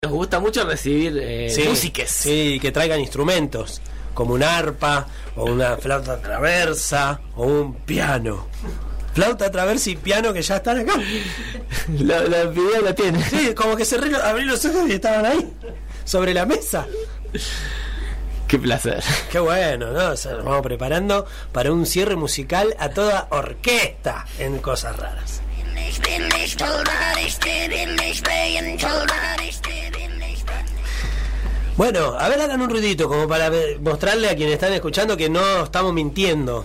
Nos gusta mucho recibir músicas. Sí, que traigan instrumentos, como un arpa, o una flauta traversa, o un piano. Flauta traversa y piano que ya están acá. La video la tiene. Sí, como que abrí los ojos y estaban ahí, sobre la mesa. Qué placer. Qué bueno, ¿no? O sea, nos vamos preparando para un cierre musical a toda orquesta en Cosas Raras. Bueno, a ver, hagan un ruidito como para mostrarle a quienes están escuchando que no estamos mintiendo.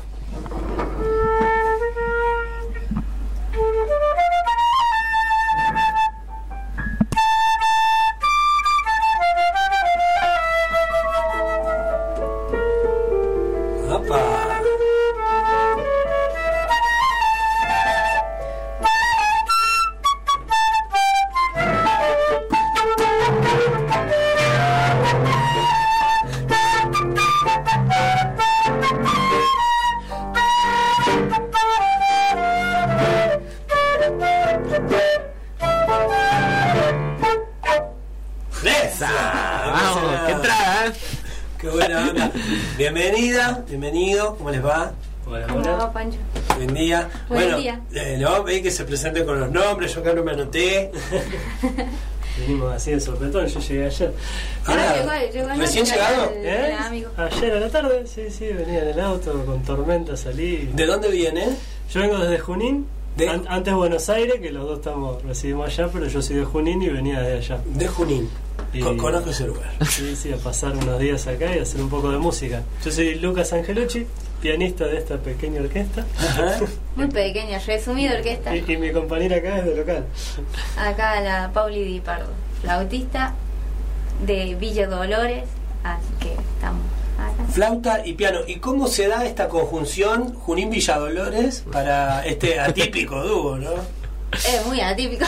Bienvenido, ¿cómo les va? Hola, ¿cómo va, Pancho? Buen día. Buen día. No, veis que se presenten con los nombres, yo acá no me anoté. Venimos así de sopetón, yo llegué ayer. Llegó ¿Recién llegado? Ayer a la tarde, sí, venía en el auto, con tormenta salí. ¿De dónde viene? Yo vengo desde Junín, antes Buenos Aires, que los dos residimos allá, pero yo soy de Junín y venía de allá. De Junín. Conozco ese lugar. Sí, a pasar unos días acá y hacer un poco de música. Yo soy Lucas Angelucci, pianista de esta pequeña orquesta. Ajá. Muy pequeña, resumida orquesta. Y mi compañera acá es de local. Acá la Pauli Di Pardo, flautista de Villa Dolores, así que estamos acá. Flauta y piano. ¿Y cómo se da esta conjunción Junín-Villa Dolores para este atípico dúo, no? Es muy atípico.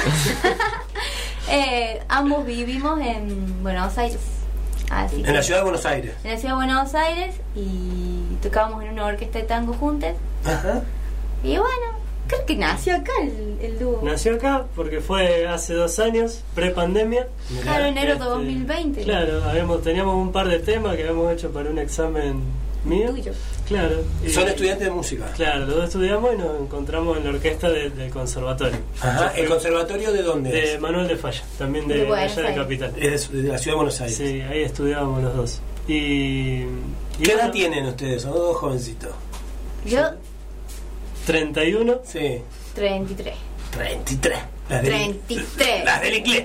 Ambos vivimos en Buenos Aires. Así en la ciudad de Buenos Aires. En la ciudad de Buenos Aires y tocábamos en una orquesta de tango juntos. Ajá. Y bueno, creo que nació acá el dúo. Nació acá porque fue hace 2 años, pre-pandemia. Claro, enero de 2020. Claro, teníamos un par de temas que habíamos hecho para un examen mío. Tuyo. Claro. ¿Son estudiantes de música? Claro, los dos estudiamos y nos encontramos en la orquesta del conservatorio. Ajá, ¿el conservatorio de dónde de es? Manuel de Falla, también de allá de Capital. Es de la ciudad de Buenos Aires. Sí, ahí estudiábamos los dos. ¿Qué edad tienen ustedes? Son dos jovencitos. Yo 31. Sí. 33. 33. Las del inglés.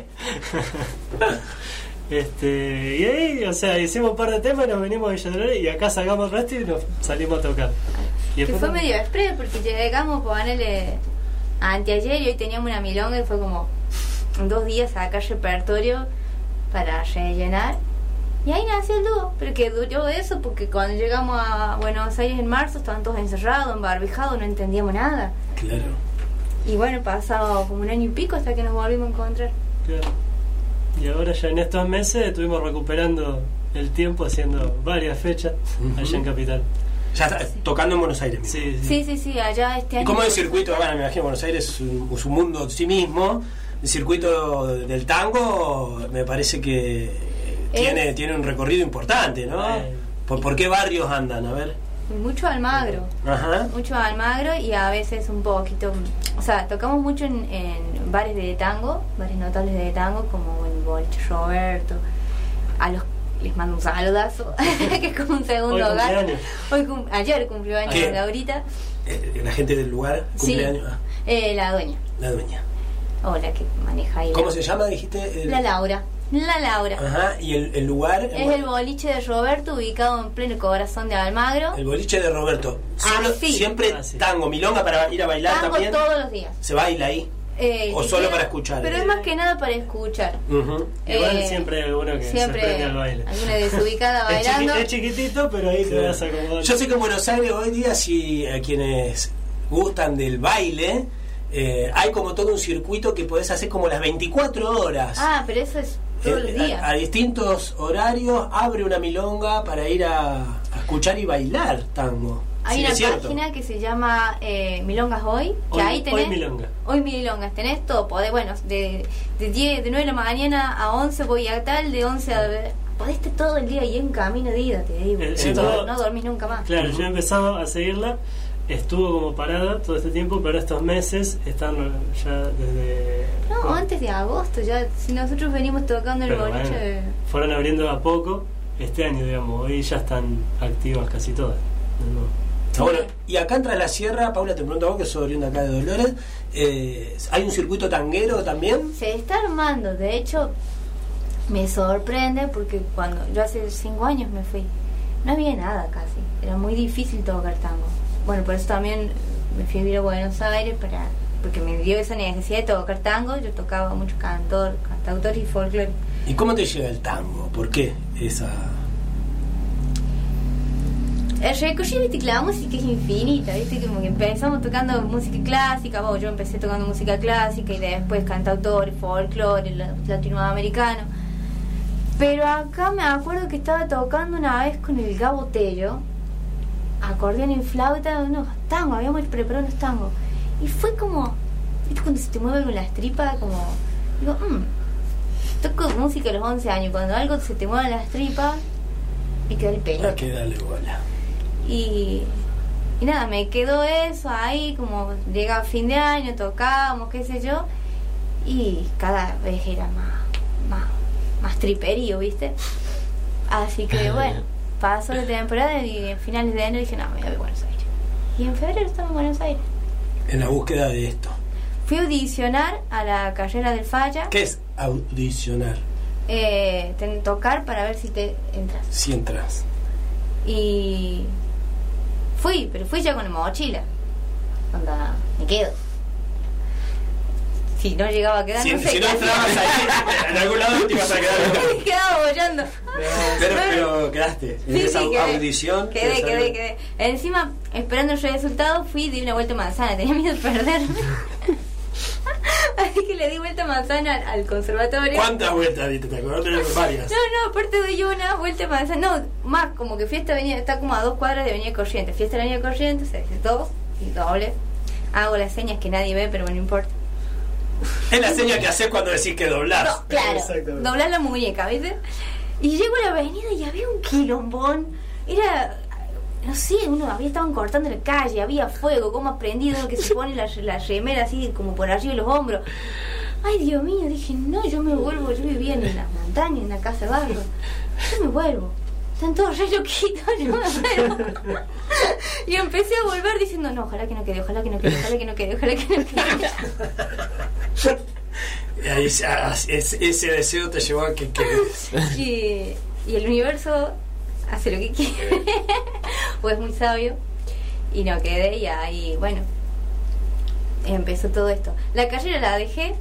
Y ahí, hicimos un par de temas y nos venimos a Villa Dolores y acá sacamos el resto y nos salimos a tocar. Y fue medio express porque llegamos, ponerle anteayer y hoy teníamos una milonga y fue como 2 días a sacar repertorio para rellenar. Y ahí nació el dúo, pero que duró eso porque cuando llegamos a Buenos Aires en marzo estaban todos encerrados, embarbijados, no entendíamos nada. Claro. Y bueno, pasado como 1 año y pico hasta que nos volvimos a encontrar. Claro. Y ahora ya en estos meses estuvimos recuperando el tiempo haciendo varias fechas allá en Capital. Ya está tocando en Buenos Aires mismo. Sí, allá este año. ¿Y cómo es el circuito? Bueno, me imagino Buenos Aires es un mundo en sí mismo. El circuito del tango me parece que tiene un recorrido importante, ¿no? ¿Por qué barrios andan? A ver. Mucho Almagro. Ajá. Mucho Almagro y a veces un poquito. O sea, tocamos mucho en bares de tango, bares notables de tango, como el Boliche Roberto. Les mando un saludazo, que es como un segundo hogar. Ayer cumplió años Laurita. ¿La gente del lugar cumple años? La dueña. La dueña. O la que maneja ahí. ¿Cómo se llama, dijiste? La Laura. Ajá, ¿y el lugar? Es el Boliche de Roberto, ubicado en pleno corazón de Almagro. El Boliche de Roberto. Siempre tango, milonga para ir a bailar tango también. Todos los días. ¿Se baila ahí? ¿O solo para escuchar? Pero es más que nada para escuchar. Igual siempre hay alguno que se prende al baile. Alguna desubicada bailando. Es chiquitito, pero ahí te vas a acomodar. Yo sé que en Buenos Aires hoy día, si a quienes gustan del baile, hay como todo un circuito que podés hacer como las 24 horas. Pero eso es todos los días. A distintos horarios abre una milonga para ir a escuchar y bailar tango. Hay Sí, una es cierto. página que se llama Milongas Hoy, que ahí tenés... Hoy Milonga. Hoy Milongas, tenés todo, podés, bueno, de 9 de la mañana a 11 voy a tal, de 11 a... Podés estar todo el día ahí en camino de ida, te digo. Sí, no dormís nunca más. Claro, yo he empezado a seguirla, estuvo como parada todo este tiempo, pero estos meses están ya desde... No, antes de agosto, ya, si nosotros venimos tocando el Pero boliche... bueno, fueron abriendo a poco este año, digamos, hoy ya están activas casi todas. de nuevo. Bueno, y acá entra la sierra, Paula, te pregunto a vos, que sos oriunda acá de Dolores, ¿hay un circuito tanguero también? Se está armando, de hecho, me sorprende porque cuando yo hace 5 años me fui, no había nada casi, era muy difícil tocar tango. Bueno, por eso también me fui a vivir a Buenos Aires porque me dio esa necesidad de tocar tango. Yo tocaba mucho cantautor y folclore. ¿Y cómo te llega el tango? ¿Por qué esa...? El recorrido, viste, que la música es infinita, viste, como que empezamos tocando música clásica, yo empecé tocando música clásica y después cantautor, folclore, latinoamericano. Pero acá me acuerdo que estaba tocando una vez con el Gabo Tello, acordeón y flauta, unos tangos, habíamos preparado unos tangos. Y fue como, viste, cuando se te mueve con las tripas, como, digo, toco música a los 11 años, cuando algo se te mueve las tripas, me queda el pelo. Hay que darle bola. Y nada, me quedó eso ahí, como llegaba fin de año, tocábamos, qué sé yo, y cada vez era más triperío, ¿viste? Así que bueno, pasó la temporada y en finales de enero dije, no, me voy a Buenos Aires. Y en febrero estamos en Buenos Aires. En la búsqueda de esto. Fui a audicionar a la carrera del Falla. ¿Qué es audicionar? Tocar para ver si te entras. Si entras. Y pero fui ya con la mochila. Onda, me quedo. Si no llegaba a quedar, Si no sé no qué entrabas hacía. ahí, en algún lado te ibas a quedar. Me quedaba bollando. Pero quedaste. En Sí, esa quedé. audición. Quedé. Encima, esperando el resultado, fui y di una vuelta a manzana. Tenía miedo de perderme. Así que le di vuelta a manzana al conservatorio. ¿Cuántas vueltas diste? ¿Te acordás de varias? No, aparte doy una vuelta a manzana. No, más como que Fiesta Avenida está como a 2 cuadras de Avenida Corrientes. Fiesta de la Avenida Corrientes, se dice 2 y doble. Hago las señas que nadie ve, pero no importa. Es la seña que haces cuando decís que doblás. No, claro, doblás la muñeca, ¿viste? Y llego a la avenida y había un quilombón. Era, no sé, estaban cortando la calle, había fuego, como prendido, que se pone la remera así como por arriba de los hombros. Ay, Dios mío, dije, no, yo me vuelvo. Yo vivía en las montañas, en la casa de barrio. Yo me vuelvo. Están todos re loquitos, yo me vuelvo. Y empecé a volver diciendo, no, ojalá que no quede, ojalá que no quede, ojalá que no quede, ojalá que no quede. Y ahí, ese deseo te llevó a que quedes. Y el universo hace lo que quiere. O es muy sabio. Y no quedé, y ahí, bueno, empezó todo esto. La carrera la dejé,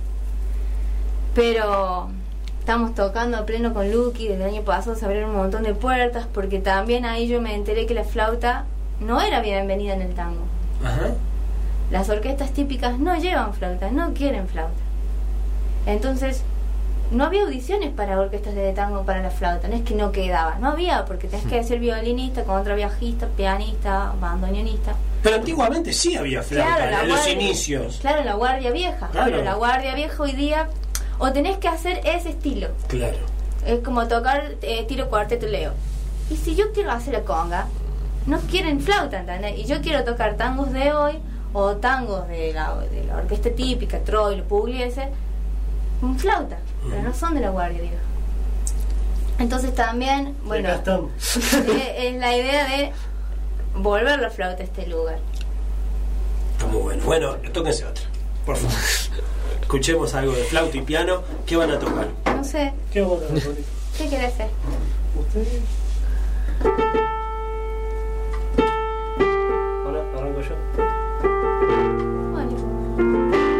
pero estamos tocando a pleno con Lucky. Desde el año pasado se abrieron un montón de puertas, porque también ahí yo me enteré que la flauta no era bienvenida en el tango. Ajá. Las orquestas típicas no llevan flauta, no quieren flauta. Entonces no había audiciones para orquestas de tango para la flauta. No es que no quedaba, no había, porque tenés que ser violinista, contrabajista, pianista, bandoneonista. Pero antiguamente sí había flauta, Claro, la en los guardia- inicios. Claro, la guardia vieja. Claro. Pero la guardia vieja hoy día, o tenés que hacer ese estilo. Claro. Es como tocar tiro cuarteto Leo. Y si yo quiero hacer la conga, no quieren flauta, ¿entendés? Y yo quiero tocar tangos de hoy, o tangos de la orquesta típica, Troilo, Pugliese, con flauta, pero no son de la guardia vieja. Entonces también, bueno, Acá estamos. es la idea de volver la flauta a este lugar. Está muy bueno. Bueno, tóquense otra, por favor. Escuchemos algo de flauta y piano. ¿Qué van a tocar? No sé, ¿Qué vamos a hacer? ¿qué querés hacer? ¿Ustedes? Hola, arranco yo. Bueno.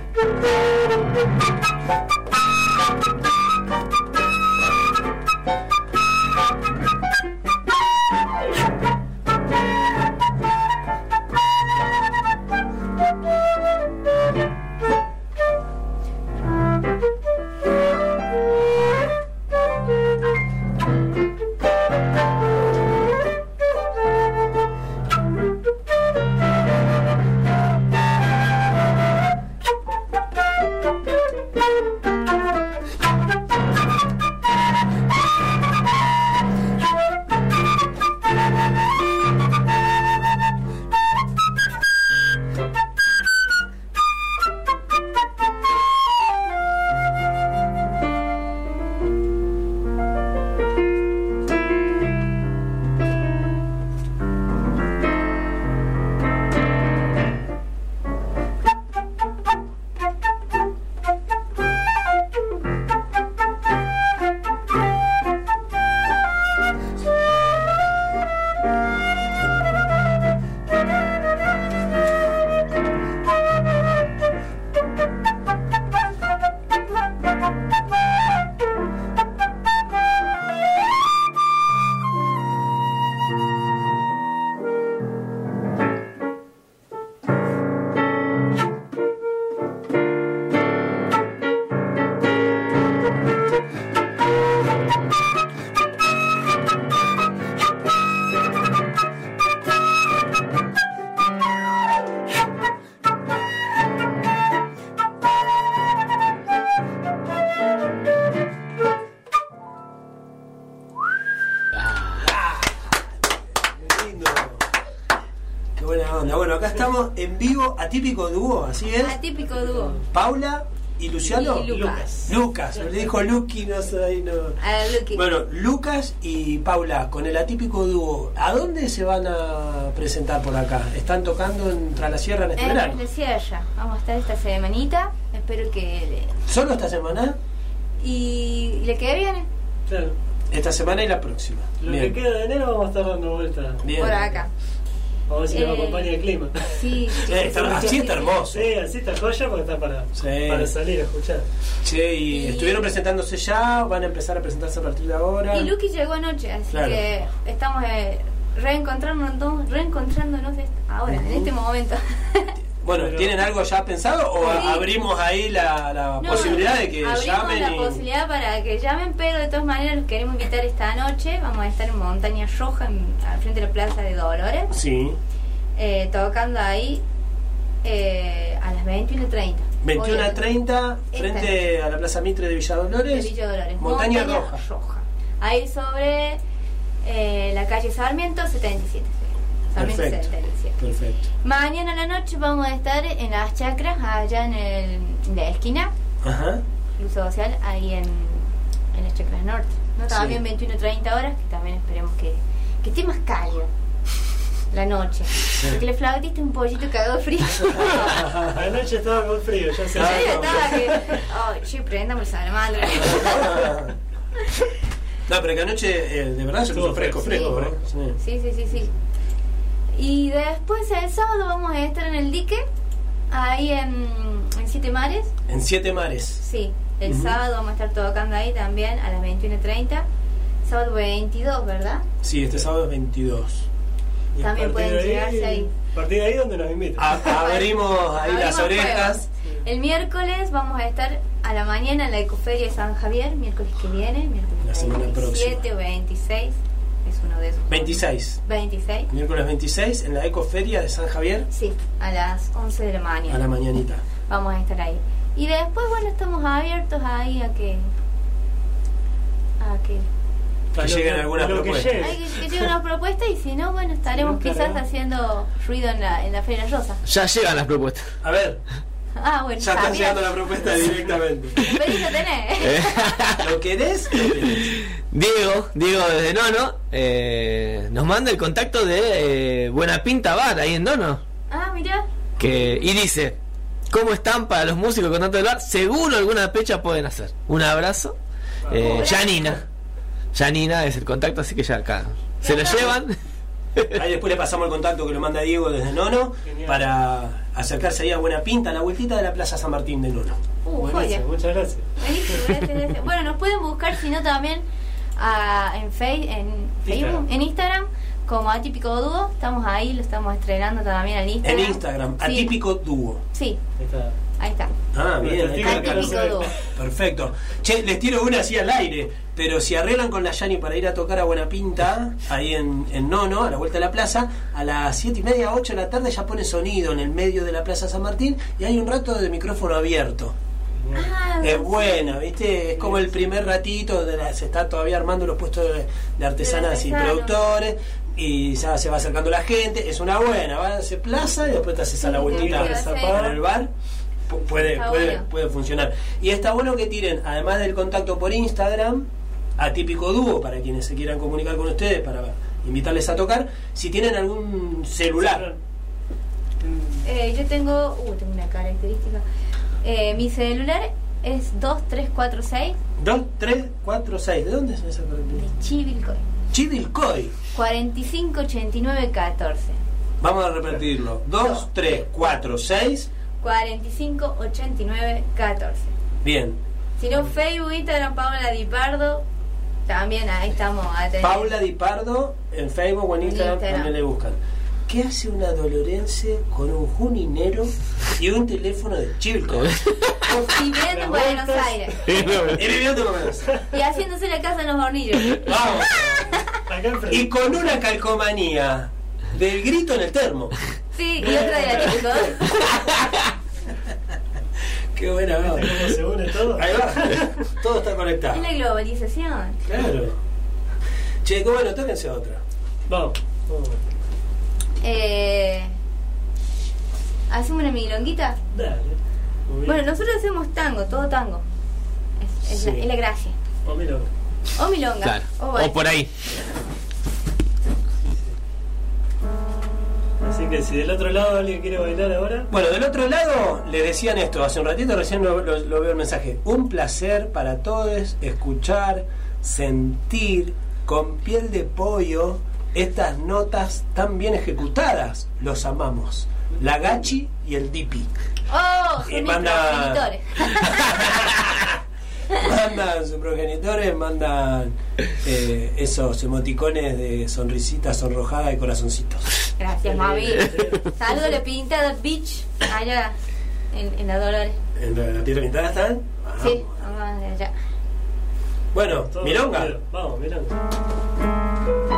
Thank estamos en vivo, Atípico Dúo, así es. Atípico Dúo. Paula y Luciano. Y Lucas. Lucas, le dijo Luqui, no sé, no. Luqui. Bueno, Lucas y Paula, con el Atípico Dúo, ¿a dónde se van a presentar por acá? ¿Están tocando en Tras la Sierra en este verano? En la Sierra. Vamos a estar esta semanita. Espero que... ¿Solo esta semana? ¿Y la que viene? Claro. Esta semana y la próxima. Lo Bien. que queda de enero vamos a estar dando vuelta. Bien. Por acá. A ver si nos acompaña el clima. Sí. Así está hermoso. Sí, así está joya porque está para salir a escuchar. Che, y estuvieron presentándose ya, van a empezar a presentarse a partir de ahora. Y Luqui llegó anoche, así Claro. que estamos reencontrándonos ahora, en este momento. Bueno, Pero- ¿tienen algo ya pensado o Sí. abrimos ahí la No, posibilidad de que abrimos llamen? la posibilidad para que llamen, pero de todas maneras los queremos invitar esta noche. Vamos a estar en Montaña Roja, al frente de la Plaza de Dolores, Sí, tocando ahí a las 21:30. 21:30 frente a la Plaza Mitre de Villa De Dolores. Villa Dolores. Montaña Roja. Ahí sobre la calle Sarmiento 77. Sarmiento Perfecto. 77. Perfecto. Mañana a la noche vamos a estar en las chacras, allá en la esquina, Ajá. Club Social, ahí en las chacras norte. ¿No? También Sí. 21:30 horas, que también esperemos que esté más cálido la noche. Porque le flautiste un pollito cagado frío. Anoche estaba con frío, ya se Ah, Sí, no. estaba que. Ay, che, prendamos el salamandra. No, pero que anoche de verdad se puso Estuvo fresco, fresco, fresco. Sí. Sí. Y después el sábado vamos a estar en el dique, ahí en Siete Mares. En Siete Mares. Sí, el Ujú. sábado vamos a estar tocando ahí también a las 21:30. Sábado 22, ¿verdad? Sí, este sábado es 22. Y a También partir pueden de llegarse ahí. A partir de ahí donde nos invitan. Abrimos ahí Abrimos las orejas. juegos. El miércoles vamos a estar a la mañana en la Ecoferia de San Javier, miércoles que viene, miércoles La semana 27 próxima. o 26, es uno de esos. 26. 26, Miércoles 26 en la Ecoferia de San Javier sí, a las 11 de la mañana. a la mañanita. Vamos a estar ahí. Y después, bueno, estamos abiertos ahí a que Que lleguen algunas lo que propuestas. llegue. hay que llegue una propuesta y si no, bueno, estaremos Sí, quizás claro. haciendo ruido en la Feria Rosa. Ya llegan las propuestas. A ver, Ah, bueno, ya está también. llegando la propuesta directamente. Experiencia tenés. ¿Lo querés? Lo querés. Diego desde Nono nos manda el contacto de Buena Pinta Bar ahí en Nono. Ah, mirá. Y dice: ¿cómo están para los músicos con tanto del bar? Seguro alguna fecha pueden hacer. Un abrazo. Janina es el contacto, así que ya acá se lo llevan. Ahí después le pasamos el contacto que lo manda Diego desde Nono. Genial. Para acercarse ahí a Buena Pinta, a la vueltita de la Plaza San Martín de Nono. Joya. Buenísimo, muchas gracias. Buenísimo, gracias. Bueno, nos pueden buscar, si no también en Facebook, en Instagram, como Atípico Dúo. Estamos ahí, lo estamos estrenando también en Instagram. En Instagram, Sí. Atípico Dúo. Sí, Ahí está. ahí está. Ah, bien. ahí está. Atípico Dúo. Perfecto. Che, les tiro una así al aire, pero si arreglan con la Yani para ir a tocar a Buena Pinta, ahí en Nono, a la vuelta de la plaza, a las 7:30, 8 de la tarde ya pone sonido en el medio de la Plaza San Martín y hay un rato de micrófono abierto. Ah, Es sí. buena, ¿viste? Es como el primer ratito, se está todavía armando los puestos de artesanas y artesanos. productores, y ya se va acercando la gente. Es una buena, va a hacer plaza y después te haces a la Sí, vueltita sí, sí. en el bar. Puede Está bueno. funcionar. Y está bueno que tiren, además del contacto por Instagram, Atípico Dúo, para quienes se quieran comunicar con ustedes, para invitarles a tocar, si tienen algún celular. Yo tengo una característica. Mi celular es 2346 2346. ¿De dónde es esa de característica? Chivilcoy. Chivilcoy. 458914. Vamos a repetirlo. 2346. 458914. Bien. Si no, Facebook, Instagram, Paula Di Pardo. También ahí estamos. Paula Di Pardo en Facebook o en Instagram, también le buscan. ¿Qué hace una dolorense con un juninero y un teléfono de Chivilcoy? Viviendo en Buenos Aires. Y viviendo con menos. Y haciéndose la casa en los hornillos. Vamos. Acá enfrente. Y con una calcomanía del grito en el termo. Sí, y otra de la chico. Qué buena, ¿Viste vamos. cómo se une todo? Ahí va. Todo está Es conectado. la globalización. Claro. Che, qué bueno, tóquense otra. Vamos. ¿Hacemos una milonguita? Dale. Muy bien. Bueno, nosotros hacemos tango, todo tango. Es Sí. la gracia. O milonga. O milonga. Claro. vals. O por ahí. Así que si del otro lado alguien quiere bailar ahora, Bueno, del otro lado le decían esto hace un ratito, recién lo veo el mensaje. Un placer para todos escuchar, sentir con piel de pollo estas notas tan bien ejecutadas. Los amamos. La Gachi y el Dipi. Oh, son Y mis manda- progenitores. Mandan sus progenitores, mandan esos emoticones de sonrisita sonrojada y corazoncitos. Gracias, Mavi. Saludos a la pintada Beach, allá en la Dolores. ¿En la tierra pintada están? Sí, vamos de allá. Bueno, todo milonga. tranquilo. Vamos, milonga.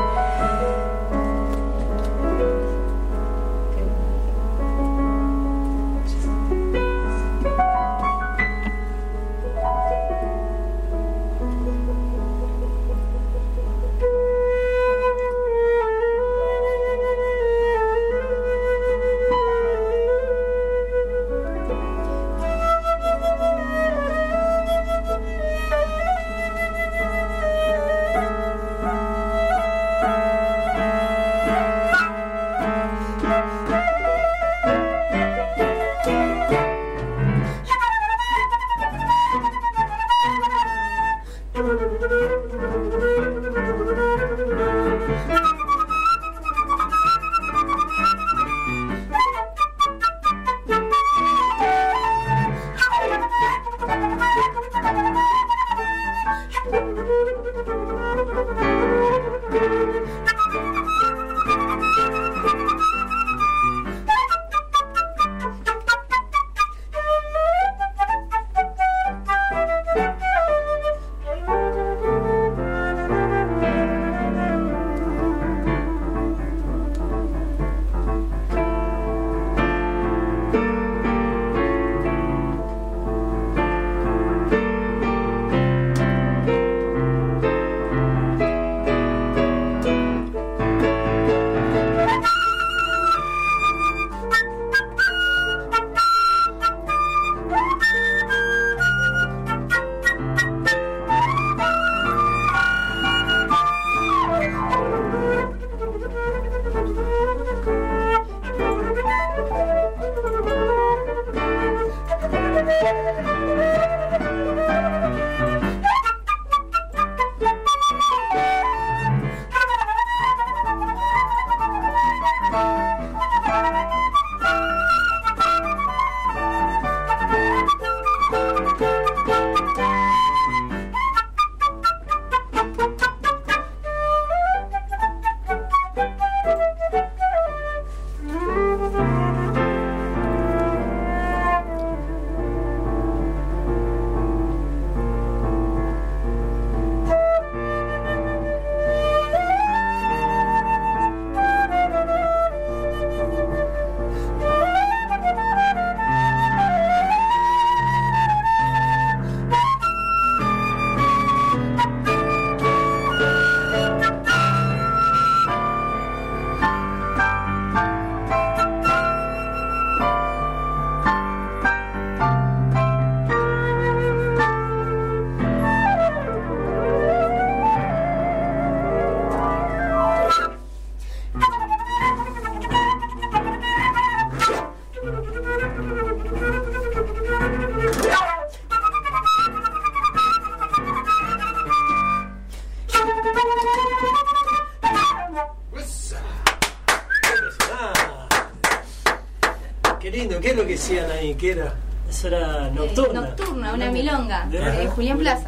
Qué lindo, ¿qué es lo que decían ahí? ¿Qué era? Eso era nocturna. Nocturna, una milonga, de Julián Plaza.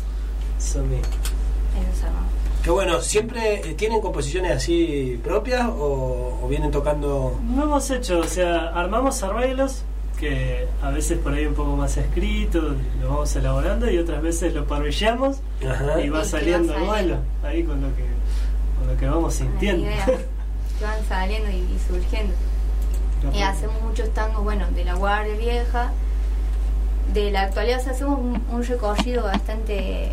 Eso mismo. Eso se llama. Qué bueno, ¿siempre tienen composiciones así propias o vienen tocando? No hemos hecho, o sea, armamos arreglos que a veces por ahí un poco más escritos, lo vamos elaborando y otras veces lo parrillamos Ajá. y va Y que saliendo va al vuelo, ahí con lo que vamos sintiendo. Las ideas que van saliendo y surgiendo. Y hacemos muchos tangos, bueno, de la Guardia Vieja, de la actualidad. O sea, hacemos un recorrido bastante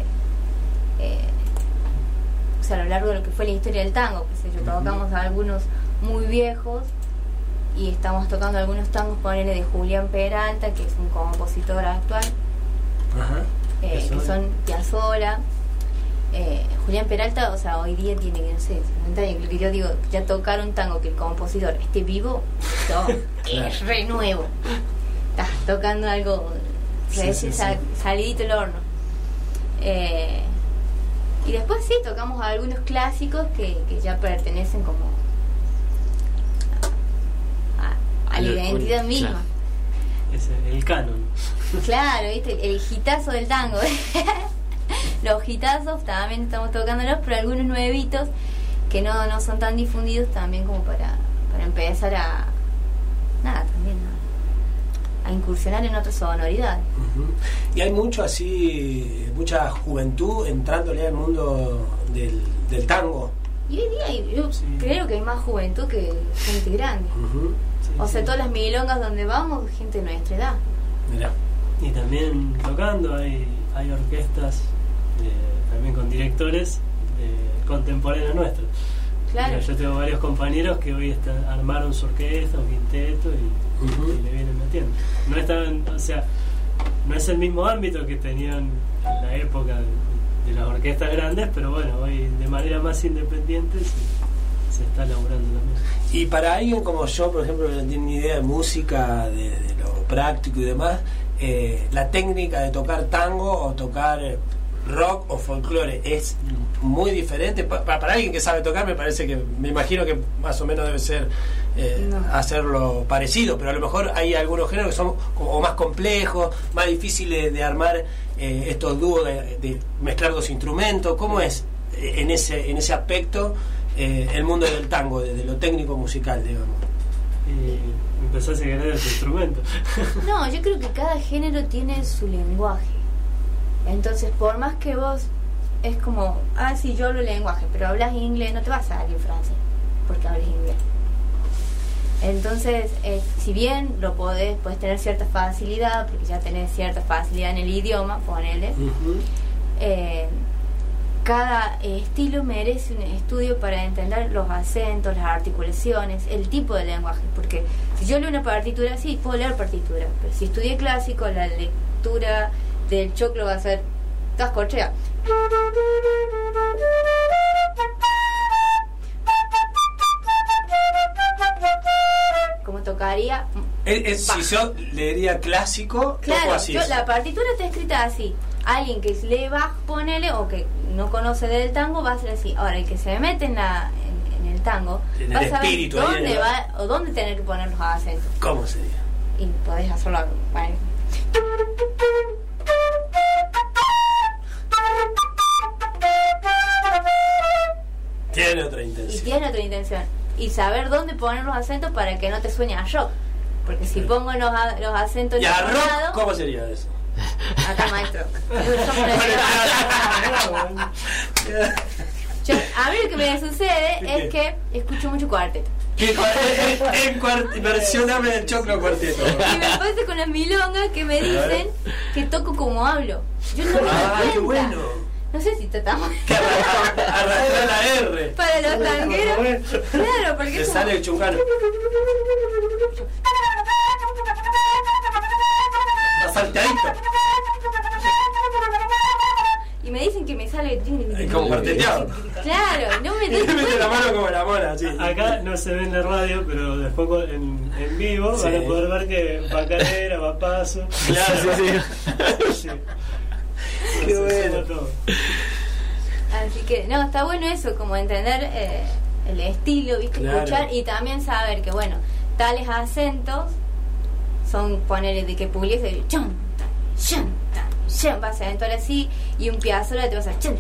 o sea, a lo largo de lo que fue la historia del tango, que sé yo, tocamos a algunos muy viejos y estamos tocando algunos tangos, ponele, de Julián Peralta, que es un compositor actual. Ajá. Que son Piazzolla. Julián Peralta, o sea, hoy día tiene, no sé, 50 años. Lo que yo digo, ya tocar un tango que el compositor esté vivo, no, es re nuevo. Estás tocando algo salidito el horno. Y después sí, tocamos algunos clásicos que ya pertenecen como a la identidad misma. Claro. Es el canon. Claro, ¿viste? El hitazo del tango. Los hitazos también estamos tocándolos, pero algunos nuevitos que no son tan difundidos también como para empezar a incursionar en otra sonoridad. Y hay mucha juventud entrándole al mundo del tango. Y hoy día yo creo que hay más juventud que gente grande. O sea, todas las milongas donde vamos, gente de nuestra edad. Mirá. Y también tocando hay orquestas también con directores contemporáneos nuestros. Claro. Yo tengo varios compañeros que hoy armaron su orquesta, un quinteto y le vienen metiendo. No es el mismo ámbito que tenían en la época de las orquestas grandes, pero bueno, hoy de manera más independiente se está laburando también. Y para alguien como yo, por ejemplo, que no tiene ni idea de música, de lo práctico y demás, la técnica de tocar tango o tocar rock o folclore es muy diferente. Para alguien que sabe tocar, me imagino que más o menos debe ser hacerlo parecido, pero a lo mejor hay algunos géneros que son como más complejos, más difíciles de armar estos dúos, de mezclar dos instrumentos. ¿Cómo es en ese aspecto el mundo del tango, de lo técnico musical, digamos? Y empezás a ganar ese instrumento. No, yo creo que cada género tiene su lenguaje. Entonces, por más que vos es como, sí, yo hablo lenguaje, pero hablas inglés, no te vas a salir francés porque hablas inglés. Entonces, si bien lo puedes tener cierta facilidad, porque ya tenés cierta facilidad en el idioma, ponele, cada estilo merece un estudio para entender los acentos, las articulaciones, el tipo de lenguaje. Porque si yo leo una partitura, sí, puedo leer partitura, pero si estudié clásico, la lectura del choclo va a ser todas corcheas. Como tocaría. Si yo leería clásico, claro, así la partitura está escrita así. Alguien que lee Bach, ponele, o que no conoce del tango, va a ser así. Ahora, el que se mete en el tango, va a saber dónde va o dónde tener que poner los acentos. ¿Cómo sería? Y podés hacerlo. Bueno. Tiene otra intención. Y tiene otra intención. Y saber dónde poner los acentos para que no te suene a rock. Porque si pongo los acentos en el rock, ¿cómo sería eso? Acá, maestro. A mí lo que me sucede es que escucho mucho cuarteto. Versioname del choclo cuarteto. Y me pasa con las milongas que me dicen que toco como hablo. Yo no me doy cuenta. Qué bueno. No sé si tratamos arrastrar la R para los tangueros. Claro, porque te sale el chungano. Salteadito. Y me dicen que me sale como cuarteteado. Claro, no me doy cuenta. Mete la mano como la mona, sí. Acá no se ve en la radio, pero después en vivo van a poder ver que va cadera, va paso. Claro, sí. Qué bueno. Así que, no, está bueno eso, como entender el estilo, ¿viste? Claro. Escuchar y también saber que, bueno, tales acentos son ponerle de que Pugliese va a acentuar así, y un Piazzolla te va a hacer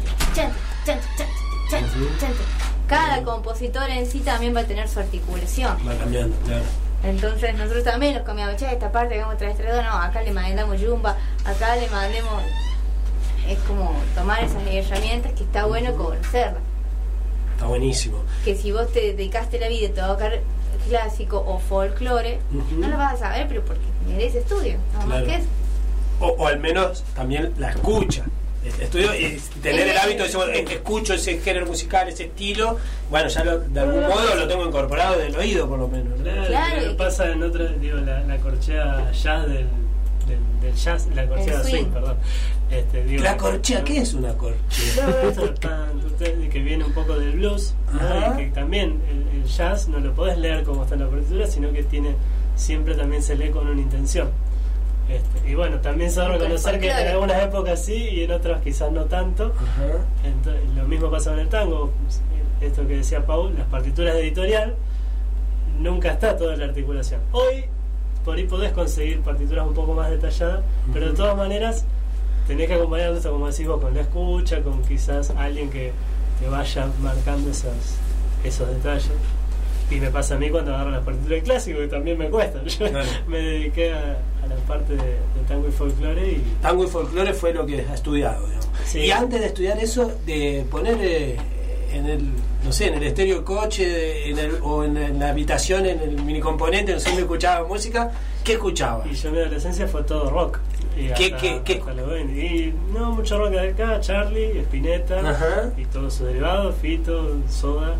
cada compositor en sí también va a tener su articulación, va cambiando, claro. Entonces nosotros también nos comíamos, esta parte hagamos 3-3-2, no, acá le mandamos yumba, acá le mandemos. Es como tomar esas herramientas que está bueno conocerlas. Está buenísimo. Que si vos te dedicaste la vida a tocar clásico o folclore, no lo vas a saber, pero porque merece estudio, no claro. Más que eso. O al menos también la escucha. estudio y tener el hábito de decir, bueno, escucho ese género musical, ese estilo, bueno, ya de algún modo lo tengo incorporado del oído por lo menos, ¿no? Claro, lo que pasa en otra, digo, la corchea jazz del jazz, la corchea El swing, swing. perdón. Digo, La corchea, ¿qué es una corchea? No, esto es que viene un poco del blues, ¿no? Ajá. Y que también el jazz no lo podés leer como está en la partitura, sino que siempre también se lee con una intención. Y bueno, también se va a reconocer que en algunas épocas sí y en otras quizás no tanto. Ajá. Entonces, lo mismo pasa en el tango, esto que decía Paul, las partituras de editorial, nunca está toda la articulación. Hoy, por ahí podés conseguir partituras un poco más detalladas, pero de todas maneras tenés que acompañar esto, como decís vos, con la escucha, con quizás alguien que te vaya marcando esos detalles. Y me pasa a mí cuando agarro las partituras de clásico, que también me cuesta. Yo me dediqué a la parte de tango y folclore. Tango y folclore fue lo que has estudiado, digamos. Sí. Y antes de estudiar eso, de poner en el, no sé, en el estéreo del coche o en la habitación, en el minicomponente, no sé dónde escuchaba música, ¿qué escuchaba? Y yo en mi adolescencia fue todo rock. Y ¿Qué? Y no mucho rock de acá, Charlie, Spinetta, Ajá. y todos sus derivados, Fito, Soda,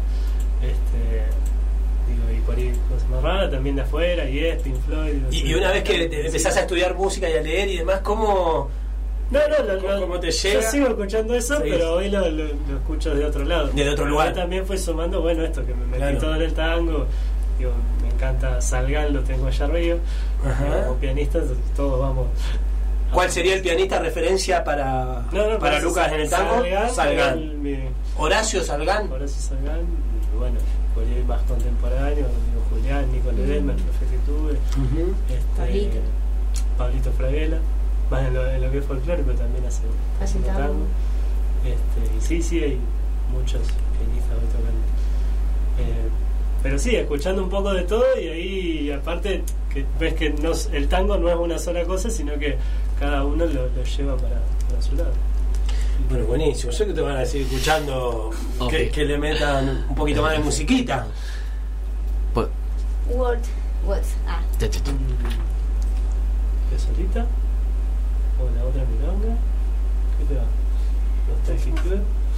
y por ahí cosas más raras también de afuera, Yes, Pink Floyd. Y una vez que empezás a estudiar música y a leer y demás, ¿cómo ¿Cómo te llega? Yo sigo escuchando eso, Sí. pero hoy lo escucho de otro lado. De otro lugar. Yo también fui sumando, bueno, esto que me metí Claro. todo en el tango. Digo, me encanta Salgan, lo tengo allá arriba. Ajá. Como pianista, todos vamos. ¿Cuál sería el pianista referencia para para Lucas en el tango? Salgán. Mi Horacio Salgán. Horacio Salgán, y bueno, por ahí más contemporáneo, digo, Julián, Nicolás Ledesma, el profe que tuve, Pablito. Pablito Fraguela, más en lo que es folclore, pero también hace tango. tango. Y sí, hay muchos pianistas hoy tocando. Pero sí, escuchando un poco de todo, y ahí aparte que ves que el tango no es una sola cosa, sino que cada uno lo lleva para su lado. Bueno, buenísimo. Yo que te van a decir escuchando Ok. que le metan un poquito más de musiquita. Pues, Words. te- te- te- ¿De solita? ¿O la otra milonga? ¿Qué te va? ¿Nostalgic Club?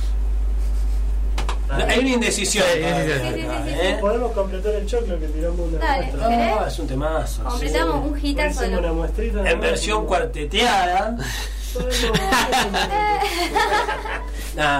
Hay una indecisión. Sí, sí, sí, sí, acá, sí, ¿eh? Podemos completar el choclo que tiramos una Dale. muestra. Ah, es un temazo. Completamos un hitazo. Hicimos una muestrita. En versión cuarteteada. Nada,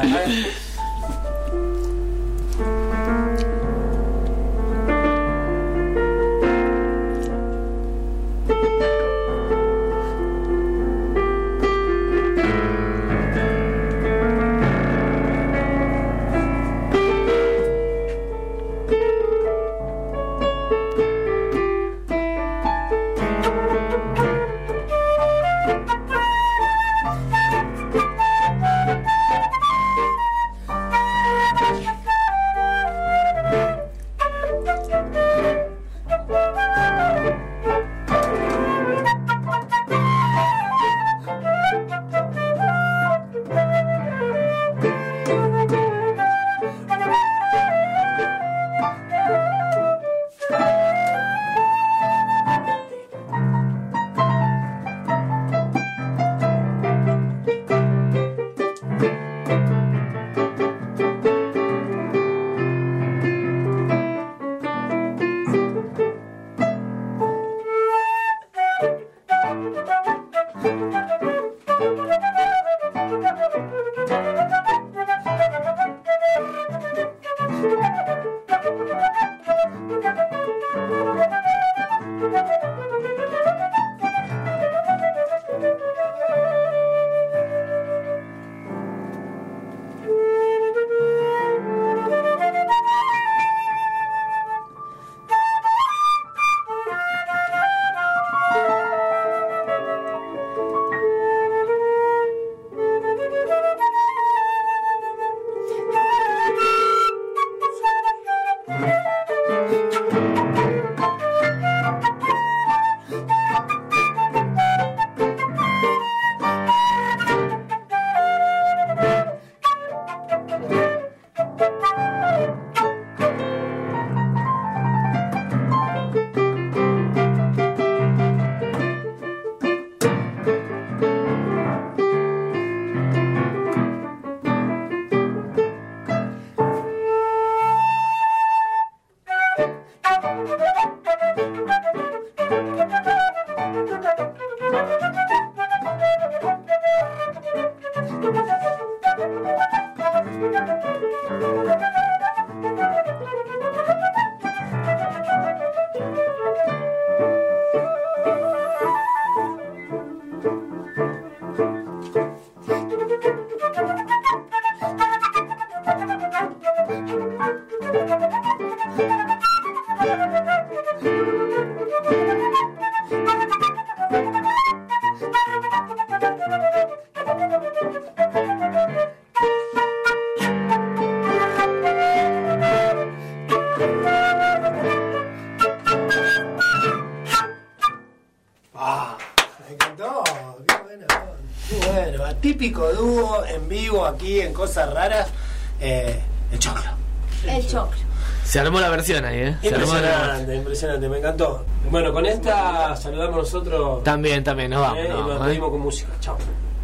Típico dúo en vivo aquí en Cosas Raras, el Choclo. El Choclo. Se armó la versión ahí, Se armó Impresionante, me encantó. Bueno, con esta saludamos nosotros. También, nos vamos. Y nos despedimos con música. Chao.